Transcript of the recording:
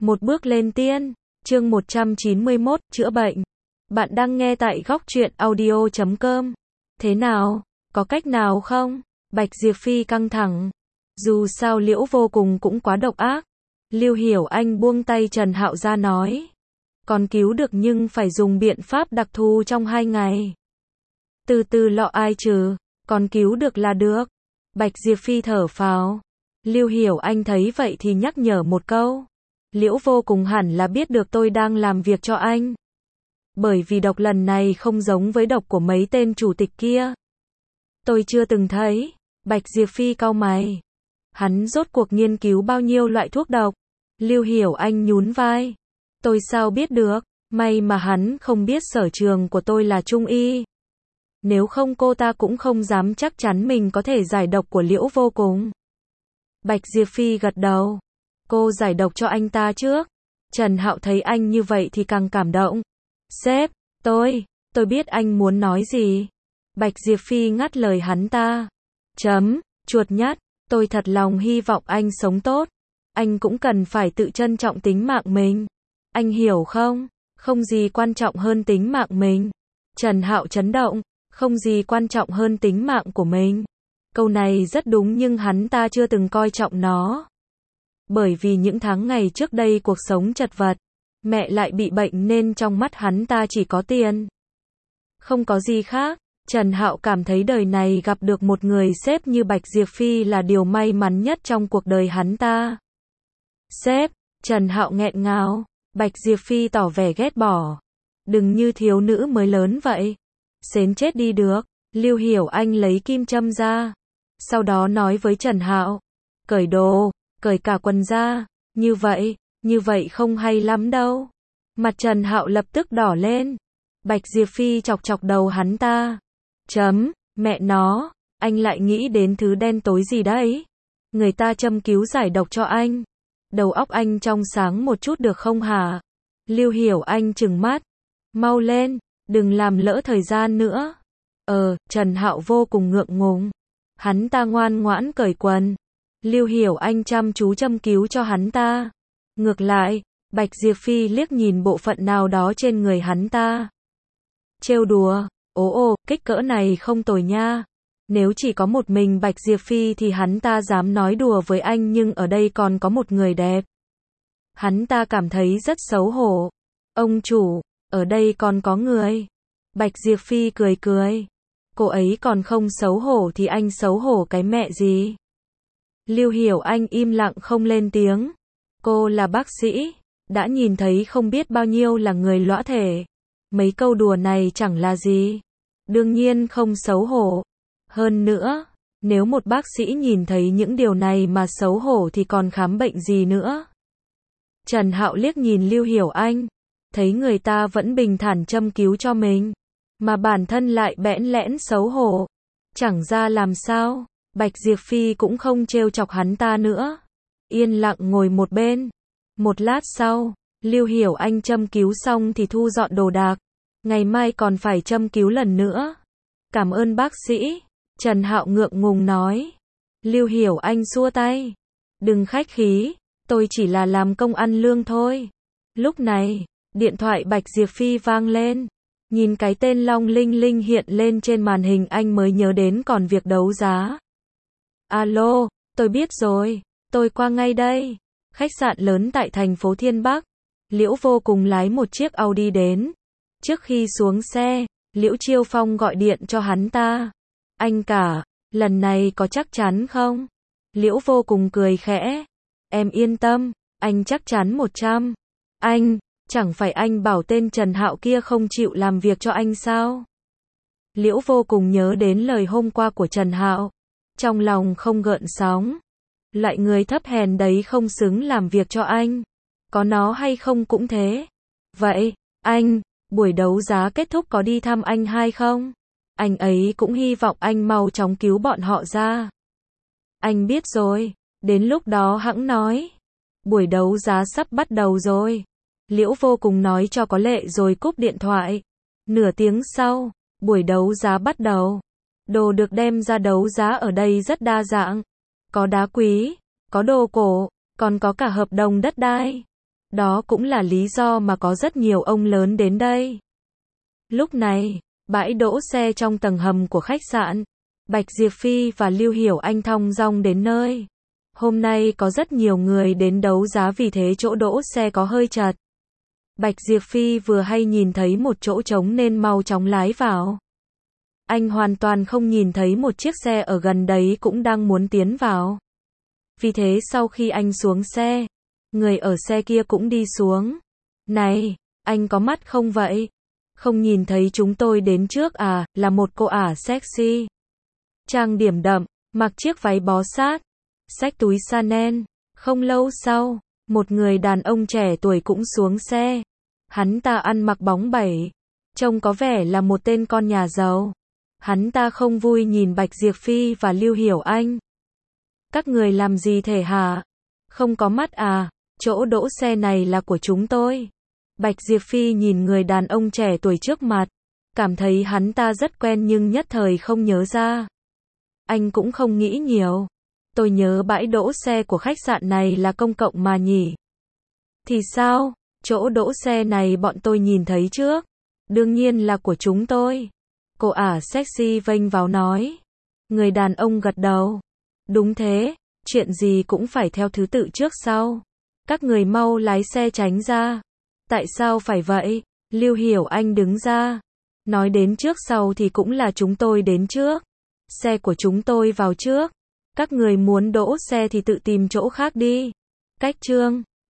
Một bước lên tiên, chương 191, chữa bệnh. Bạn đang nghe tại góc truyện audio.com. Thế nào, có cách nào không? Bạch Diệp Phi căng thẳng. Dù sao Liễu Vô Cùng cũng quá độc ác. Lưu Hiểu Anh buông tay Trần Hạo ra nói. Còn cứu được nhưng phải dùng biện pháp đặc thù trong 2 ngày. Từ từ lọ ai trừ, còn cứu được là được. Bạch Diệp Phi thở phào. Lưu Hiểu Anh thấy vậy thì nhắc nhở một câu. Liễu Vô Cùng hẳn là biết được tôi đang làm việc cho anh. Bởi vì độc lần này không giống với độc của mấy tên chủ tịch kia. Tôi chưa từng thấy. Bạch Diệp Phi cau mày. Hắn rốt cuộc nghiên cứu bao nhiêu loại thuốc độc? Lưu Hiểu Anh nhún vai. Tôi sao biết được, may mà hắn không biết sở trường của tôi là trung y. Nếu không cô ta cũng không dám chắc chắn mình có thể giải độc của Liễu Vô Cùng. Bạch Diệp Phi gật đầu. Cô giải độc cho anh ta trước. Trần Hạo thấy anh như vậy thì càng cảm động. Sếp, tôi biết anh muốn nói gì. Bạch Diệp Phi ngắt lời hắn ta. Chuột nhắt, tôi thật lòng hy vọng anh sống tốt. Anh cũng cần phải tự trân trọng tính mạng mình. Anh hiểu không? Không gì quan trọng hơn tính mạng mình. Trần Hạo chấn động. Không gì quan trọng hơn tính mạng của mình. Câu này rất đúng nhưng hắn ta chưa từng coi trọng nó. Bởi vì những tháng ngày trước đây cuộc sống chật vật, mẹ lại bị bệnh nên trong mắt hắn ta chỉ có tiền. Không có gì khác. Trần Hạo cảm thấy đời này gặp được một người sếp như Bạch Diệp Phi là điều may mắn nhất trong cuộc đời hắn ta. Sếp, Trần Hạo nghẹn ngào. Bạch Diệp Phi tỏ vẻ ghét bỏ. Đừng như thiếu nữ mới lớn vậy. Xến chết đi được. Lưu Hiểu Anh lấy kim châm ra. Sau đó nói với Trần Hạo. Cởi đồ, cởi cả quần ra. Như vậy không hay lắm đâu. Mặt Trần Hạo lập tức đỏ lên. Bạch Diệp Phi chọc chọc đầu hắn ta. Mẹ nó, anh lại nghĩ đến thứ đen tối gì đấy. Người ta châm cứu giải độc cho anh. Đầu óc anh trong sáng một chút được không hả? Lưu Hiểu Anh trừng mắt. Mau lên, đừng làm lỡ thời gian nữa. Trần Hạo vô cùng ngượng ngùng. Hắn ta ngoan ngoãn cởi quần. Lưu Hiểu Anh chăm chú châm cứu cho hắn ta. Ngược lại, Bạch Diệp Phi liếc nhìn bộ phận nào đó trên người hắn ta. Trêu đùa, kích cỡ này không tồi nha. Nếu chỉ có một mình Bạch Diệp Phi thì hắn ta dám nói đùa với anh nhưng ở đây còn có một người đẹp. Hắn ta cảm thấy rất xấu hổ. Ông chủ, ở đây còn có người. Bạch Diệp Phi cười cười. Cô ấy còn không xấu hổ thì anh xấu hổ cái mẹ gì. Lưu Hiểu Anh im lặng không lên tiếng. Cô là bác sĩ, đã nhìn thấy không biết bao nhiêu là người lõa thể. Mấy câu đùa này chẳng là gì. Đương nhiên không xấu hổ. Hơn nữa, nếu một bác sĩ nhìn thấy những điều này mà xấu hổ thì còn khám bệnh gì nữa. Trần Hạo liếc nhìn Lưu Hiểu Anh. Thấy người ta vẫn bình thản châm cứu cho mình. Mà bản thân lại bẽn lẽn xấu hổ. Chẳng ra làm sao. Bạch Diệp Phi cũng không trêu chọc hắn ta nữa. Yên lặng ngồi một bên. Một lát sau, Lưu Hiểu Anh châm cứu xong thì thu dọn đồ đạc. Ngày mai còn phải châm cứu lần nữa. Cảm ơn bác sĩ. Trần Hạo ngượng ngùng nói. Lưu Hiểu Anh xua tay. Đừng khách khí, tôi chỉ là làm công ăn lương thôi. Lúc này, điện thoại Bạch Diệp Phi vang lên. Nhìn cái tên long linh linh hiện lên trên màn hình anh mới nhớ đến còn việc đấu giá. Alo, tôi biết rồi, tôi qua ngay đây. Khách sạn lớn tại thành phố Thiên Bắc. Liễu Vô Cùng lái một chiếc Audi đến. Trước khi xuống xe, Liễu Chiêu Phong gọi điện cho hắn ta. Anh cả, lần này có chắc chắn không? Liễu Vô Cùng cười khẽ. Em yên tâm, anh chắc chắn 100. Anh, chẳng phải anh bảo tên Trần Hạo kia không chịu làm việc cho anh sao? Liễu Vô Cùng nhớ đến lời hôm qua của Trần Hạo. Trong lòng không gợn sóng. Loại người thấp hèn đấy không xứng làm việc cho anh. Có nó hay không cũng thế. Vậy, anh, buổi đấu giá kết thúc có đi thăm anh hai không? Anh ấy cũng hy vọng anh mau chóng cứu bọn họ ra. Anh biết rồi, đến lúc đó hẵng nói. Buổi đấu giá sắp bắt đầu rồi. Liễu Vô Cùng nói cho có lệ rồi cúp điện thoại. Nửa tiếng sau, buổi đấu giá bắt đầu. Đồ được đem ra đấu giá ở đây rất đa dạng. Có đá quý, có đồ cổ, còn có cả hợp đồng đất đai. Đó cũng là lý do mà có rất nhiều ông lớn đến đây. Lúc này, bãi đỗ xe trong tầng hầm của khách sạn. Bạch Diệp Phi và Lưu Hiểu Anh thong dong đến nơi. Hôm nay có rất nhiều người đến đấu giá vì thế chỗ đỗ xe có hơi chật. Bạch Diệp Phi vừa hay nhìn thấy một chỗ trống nên mau chóng lái vào. Anh hoàn toàn không nhìn thấy một chiếc xe ở gần đấy cũng đang muốn tiến vào. Vì thế sau khi anh xuống xe, người ở xe kia cũng đi xuống. Này, anh có mắt không vậy? Không nhìn thấy chúng tôi đến trước à, là một cô ả sexy. Trang điểm đậm, mặc chiếc váy bó sát, xách túi Chanel. Không lâu sau, một người đàn ông trẻ tuổi cũng xuống xe. Hắn ta ăn mặc bóng bẩy, trông có vẻ là một tên con nhà giàu. Hắn ta không vui nhìn Bạch Diệp Phi và Lưu Hiểu Anh. Các người làm gì thể hả? Không có mắt à? Chỗ đỗ xe này là của chúng tôi. Bạch Diệp Phi nhìn người đàn ông trẻ tuổi trước mặt, cảm thấy hắn ta rất quen nhưng nhất thời không nhớ ra. Anh cũng không nghĩ nhiều. Tôi nhớ bãi đỗ xe của khách sạn này là công cộng mà nhỉ? Thì sao? Chỗ đỗ xe này bọn tôi nhìn thấy trước. Đương nhiên là của chúng tôi. Cô ả sexy vênh vào nói. Người đàn ông gật đầu. Đúng thế, chuyện gì cũng phải theo thứ tự trước sau. Các người mau lái xe tránh ra. Tại sao phải vậy? Lưu Hiểu Anh đứng ra. Nói đến trước sau thì cũng là chúng tôi đến trước. Xe của chúng tôi vào trước. Các người muốn đỗ xe thì tự tìm chỗ khác đi. Cách trương.